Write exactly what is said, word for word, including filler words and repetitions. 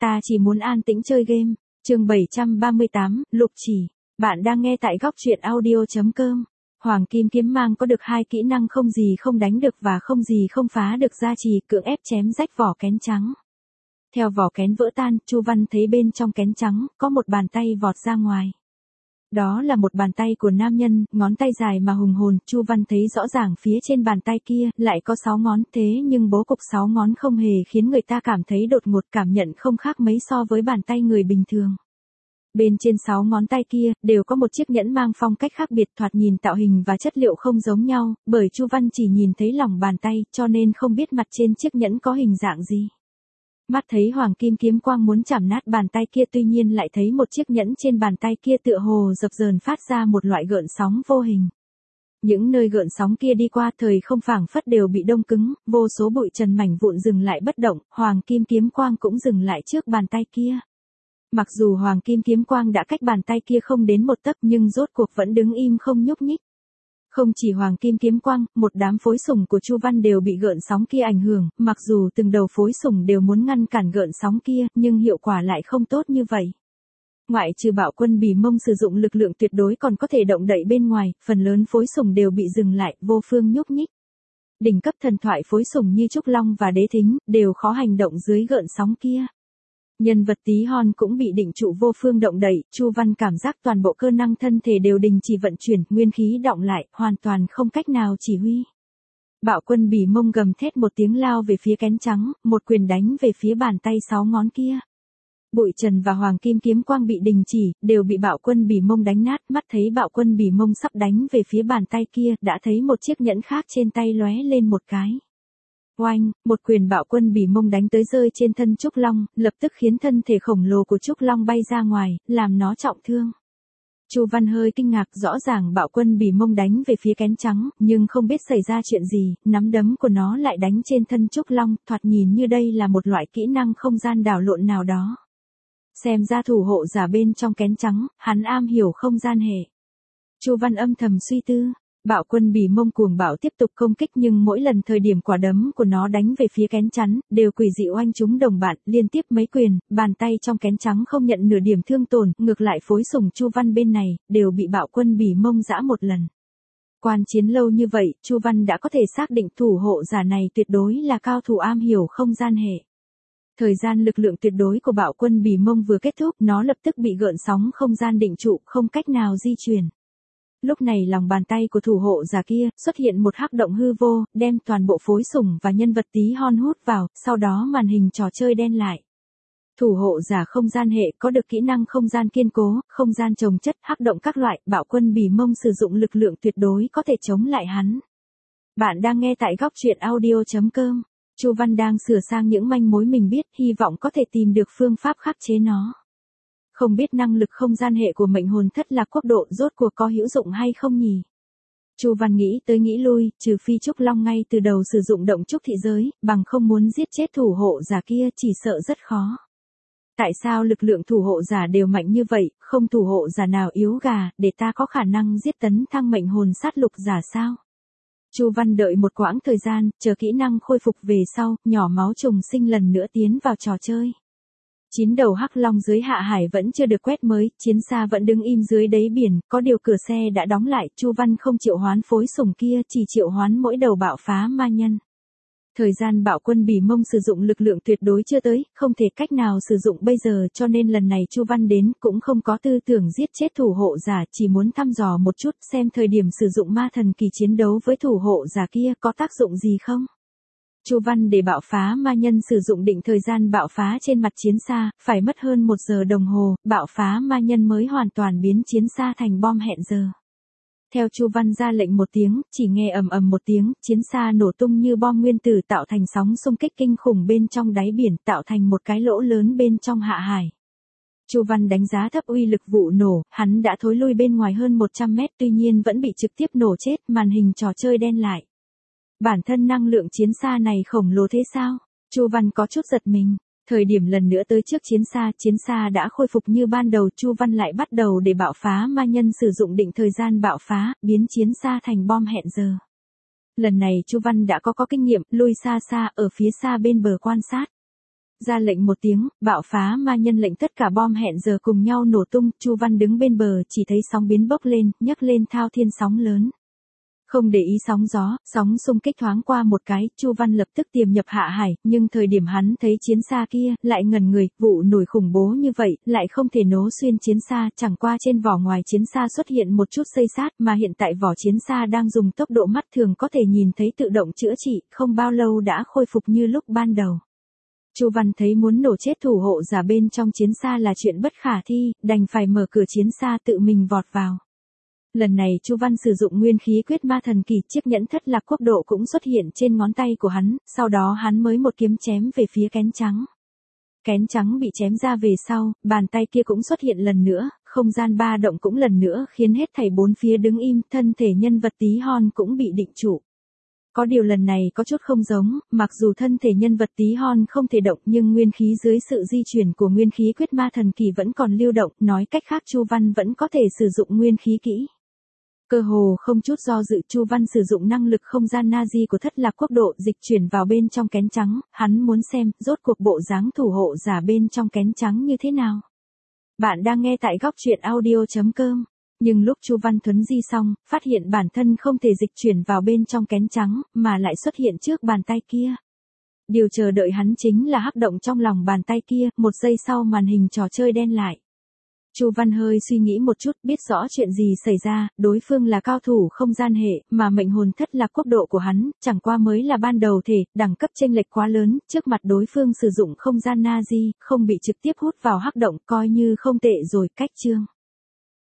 Ta chỉ muốn an tĩnh chơi game. Chương bảy trăm ba mươi tám, Lục Chỉ. Bạn đang nghe tại góc truyện audio chấm com. Hoàng Kim Kiếm Mang có được hai kỹ năng không gì không đánh được và không gì không phá được gia trì, cưỡng ép chém rách vỏ kén trắng. Theo vỏ kén vỡ tan, Chu Văn thấy bên trong kén trắng có một bàn tay vọt ra ngoài. Đó là một bàn tay của nam nhân, ngón tay dài mà hùng hồn. Chu Văn thấy rõ ràng phía trên bàn tay kia lại có sáu ngón, thế nhưng bố cục sáu ngón không hề khiến người ta cảm thấy đột ngột, cảm nhận không khác mấy so với bàn tay người bình thường. Bên trên sáu ngón tay kia đều có một chiếc nhẫn mang phong cách khác biệt, thoạt nhìn tạo hình và chất liệu không giống nhau, bởi Chu Văn chỉ nhìn thấy lòng bàn tay cho nên không biết mặt trên chiếc nhẫn có hình dạng gì. Mắt thấy Hoàng Kim Kiếm Quang muốn chảm nát bàn tay kia, tuy nhiên lại thấy một chiếc nhẫn trên bàn tay kia tựa hồ dập dờn phát ra một loại gợn sóng vô hình. Những nơi gợn sóng kia đi qua thời không phảng phất đều bị đông cứng, vô số bụi trần mảnh vụn dừng lại bất động, Hoàng Kim Kiếm Quang cũng dừng lại trước bàn tay kia. Mặc dù Hoàng Kim Kiếm Quang đã cách bàn tay kia không đến một tấc nhưng rốt cuộc vẫn đứng im không nhúc nhích. Không chỉ Hoàng Kim Kiếm Quang, một đám phối sủng của Chu Văn đều bị gợn sóng kia ảnh hưởng, mặc dù từng đầu phối sủng đều muốn ngăn cản gợn sóng kia, nhưng hiệu quả lại không tốt như vậy. Ngoại trừ Bạo Quân Bỉ Mông sử dụng lực lượng tuyệt đối còn có thể động đậy bên ngoài, phần lớn phối sủng đều bị dừng lại, vô phương nhúc nhích. Đỉnh cấp thần thoại phối sủng như Trúc Long và Đế Thính đều khó hành động dưới gợn sóng kia. Nhân vật Tí Hon cũng bị định trụ, vô phương động đậy. Chu Văn cảm giác toàn bộ cơ năng thân thể đều đình chỉ vận chuyển, nguyên khí đọng lại, hoàn toàn không cách nào chỉ huy. Bạo Quân Bỉ Mông gầm thét một tiếng lao về phía kén trắng, một quyền đánh về phía bàn tay sáu ngón kia. Bụi trần và Hoàng Kim Kiếm Quang bị đình chỉ, đều bị Bạo Quân Bỉ Mông đánh nát. Mắt thấy Bạo Quân Bỉ Mông sắp đánh về phía bàn tay kia, đã thấy một chiếc nhẫn khác trên tay lóe lên một cái. Oanh, một quyền Bạo Quân Bỉ Mông đánh tới rơi trên thân Trúc Long, lập tức khiến thân thể khổng lồ của Trúc Long bay ra ngoài, làm nó trọng thương. Chu Văn hơi kinh ngạc, rõ ràng Bạo Quân Bỉ Mông đánh về phía kén trắng, nhưng không biết xảy ra chuyện gì, nắm đấm của nó lại đánh trên thân Trúc Long, thoạt nhìn như đây là một loại kỹ năng không gian đảo lộn nào đó. Xem ra thủ hộ giả bên trong kén trắng, hắn am hiểu không gian hệ. Chu Văn âm thầm suy tư. Bạo Quân Bỉ Mông cuồng bạo tiếp tục công kích, nhưng mỗi lần thời điểm quả đấm của nó đánh về phía kén chắn, đều quỷ dị oanh trúng đồng bạn, liên tiếp mấy quyền, bàn tay trong kén trắng không nhận nửa điểm thương tổn, ngược lại phối sủng Chu Văn bên này, đều bị Bạo Quân Bỉ Mông giã một lần. Quan chiến lâu như vậy, Chu Văn đã có thể xác định thủ hộ giả này tuyệt đối là cao thủ am hiểu không gian hệ. Thời gian lực lượng tuyệt đối của Bạo Quân Bỉ Mông vừa kết thúc, nó lập tức bị gợn sóng không gian định trụ, không cách nào di chuyển. Lúc này lòng bàn tay của thủ hộ giả kia xuất hiện một hắc động hư vô, đem toàn bộ phối sủng và nhân vật Tí Hon hút vào, sau đó màn hình trò chơi đen lại. Thủ hộ giả không gian hệ có được kỹ năng không gian kiên cố, không gian chồng chất, hắc động các loại, Bạo Quân Bỉ Mông sử dụng lực lượng tuyệt đối có thể chống lại hắn. Bạn đang nghe tại góc truyện audio chấm com. Chu Văn đang sửa sang những manh mối mình biết, hy vọng có thể tìm được phương pháp khắc chế nó. Không biết năng lực không gian hệ của mệnh hồn thất lạc quốc độ rốt cuộc có hữu dụng hay không nhỉ? Chu Văn nghĩ tới nghĩ lui, trừ phi Trúc Long ngay từ đầu sử dụng động trúc thị giới, bằng không muốn giết chết thủ hộ giả kia chỉ sợ rất khó. Tại sao lực lượng thủ hộ giả đều mạnh như vậy, không thủ hộ giả nào yếu gà, để ta có khả năng giết tấn thăng mệnh hồn sát lục giả sao? Chu Văn đợi một quãng thời gian, chờ kỹ năng khôi phục về sau, nhỏ máu trùng sinh lần nữa tiến vào trò chơi. Chín đầu hắc long dưới hạ hải vẫn chưa được quét mới, chiến xa vẫn đứng im dưới đáy biển, có điều cửa xe đã đóng lại, Chu Văn không triệu hoán phối sủng kia, chỉ triệu hoán mỗi đầu bạo phá ma nhân. Thời gian Bạo Quân Bỉ Mông sử dụng lực lượng tuyệt đối chưa tới, không thể cách nào sử dụng bây giờ, cho nên lần này Chu Văn đến cũng không có tư tưởng giết chết thủ hộ giả, chỉ muốn thăm dò một chút xem thời điểm sử dụng ma thần kỳ chiến đấu với thủ hộ giả kia có tác dụng gì không. Chu Văn để bạo phá ma nhân sử dụng định thời gian bạo phá trên mặt chiến xa, phải mất hơn một giờ đồng hồ, bạo phá ma nhân mới hoàn toàn biến chiến xa thành bom hẹn giờ. Theo Chu Văn ra lệnh một tiếng, chỉ nghe ầm ầm một tiếng, chiến xa nổ tung như bom nguyên tử tạo thành sóng xung kích kinh khủng bên trong đáy biển, tạo thành một cái lỗ lớn bên trong hạ hải. Chu Văn đánh giá thấp uy lực vụ nổ, hắn đã thối lui bên ngoài hơn một trăm mét, tuy nhiên vẫn bị trực tiếp nổ chết, màn hình trò chơi đen lại. Bản thân năng lượng chiến xa này khổng lồ thế sao? Chu Văn có chút giật mình. Thời điểm lần nữa tới trước chiến xa, chiến xa đã khôi phục như ban đầu, Chu Văn lại bắt đầu để bạo phá ma nhân sử dụng định thời gian bạo phá, biến chiến xa thành bom hẹn giờ. Lần này Chu Văn đã có có kinh nghiệm, lui xa xa, ở phía xa bên bờ quan sát. ra lệnh một tiếng, bạo phá ma nhân lệnh tất cả bom hẹn giờ cùng nhau nổ tung, Chu Văn đứng bên bờ chỉ thấy sóng biến bốc lên, nhấc lên thao thiên sóng lớn. Không để ý sóng gió, sóng xung kích thoáng qua một cái, Chu Văn lập tức tiềm nhập hạ hải, nhưng thời điểm hắn thấy chiến xa kia, lại ngẩn người, vụ nổi khủng bố như vậy, lại không thể nổ xuyên chiến xa, chẳng qua trên vỏ ngoài chiến xa xuất hiện một chút xây sát, mà hiện tại vỏ chiến xa đang dùng tốc độ mắt thường có thể nhìn thấy tự động chữa trị, không bao lâu đã khôi phục như lúc ban đầu. Chu Văn thấy muốn nổ chết thủ hộ giả bên trong chiến xa là chuyện bất khả thi, đành phải mở cửa chiến xa tự mình vọt vào. Lần này Chu Văn sử dụng nguyên khí quyết ma thần kỳ, chiếc nhẫn thất lạc quốc độ cũng xuất hiện trên ngón tay của hắn, sau đó hắn mới một kiếm chém về phía kén trắng. Kén trắng bị chém ra về sau, bàn tay kia cũng xuất hiện lần nữa, không gian ba động cũng lần nữa khiến hết thảy bốn phía đứng im, thân thể nhân vật tí hon cũng bị định trụ. Có điều lần này có chút không giống, mặc dù thân thể nhân vật tí hon không thể động nhưng nguyên khí dưới sự di chuyển của nguyên khí quyết ma thần kỳ vẫn còn lưu động, nói cách khác Chu Văn vẫn có thể sử dụng nguyên khí kỹ. Cơ hồ không chút do dự, Chu Văn sử dụng năng lực không gian Nazi của thất lạc quốc độ dịch chuyển vào bên trong kén trắng, hắn muốn xem, rốt cuộc bộ dáng thủ hộ giả bên trong kén trắng như thế nào. Bạn đang nghe tại góc truyện audio chấm com. Nhưng lúc Chu Văn thuấn di xong, phát hiện bản thân không thể dịch chuyển vào bên trong kén trắng, mà lại xuất hiện trước bàn tay kia. Điều chờ đợi hắn chính là hắc động trong lòng bàn tay kia, một giây sau màn hình trò chơi đen lại. Chu Văn hơi suy nghĩ một chút, biết rõ chuyện gì xảy ra, đối phương là cao thủ không gian hệ, mà mệnh hồn thất lạc quốc độ của hắn, chẳng qua mới là ban đầu thể, đẳng cấp chênh lệch quá lớn, trước mặt đối phương sử dụng không gian Nazi, không bị trực tiếp hút vào hắc động, coi như không tệ rồi, cách chương.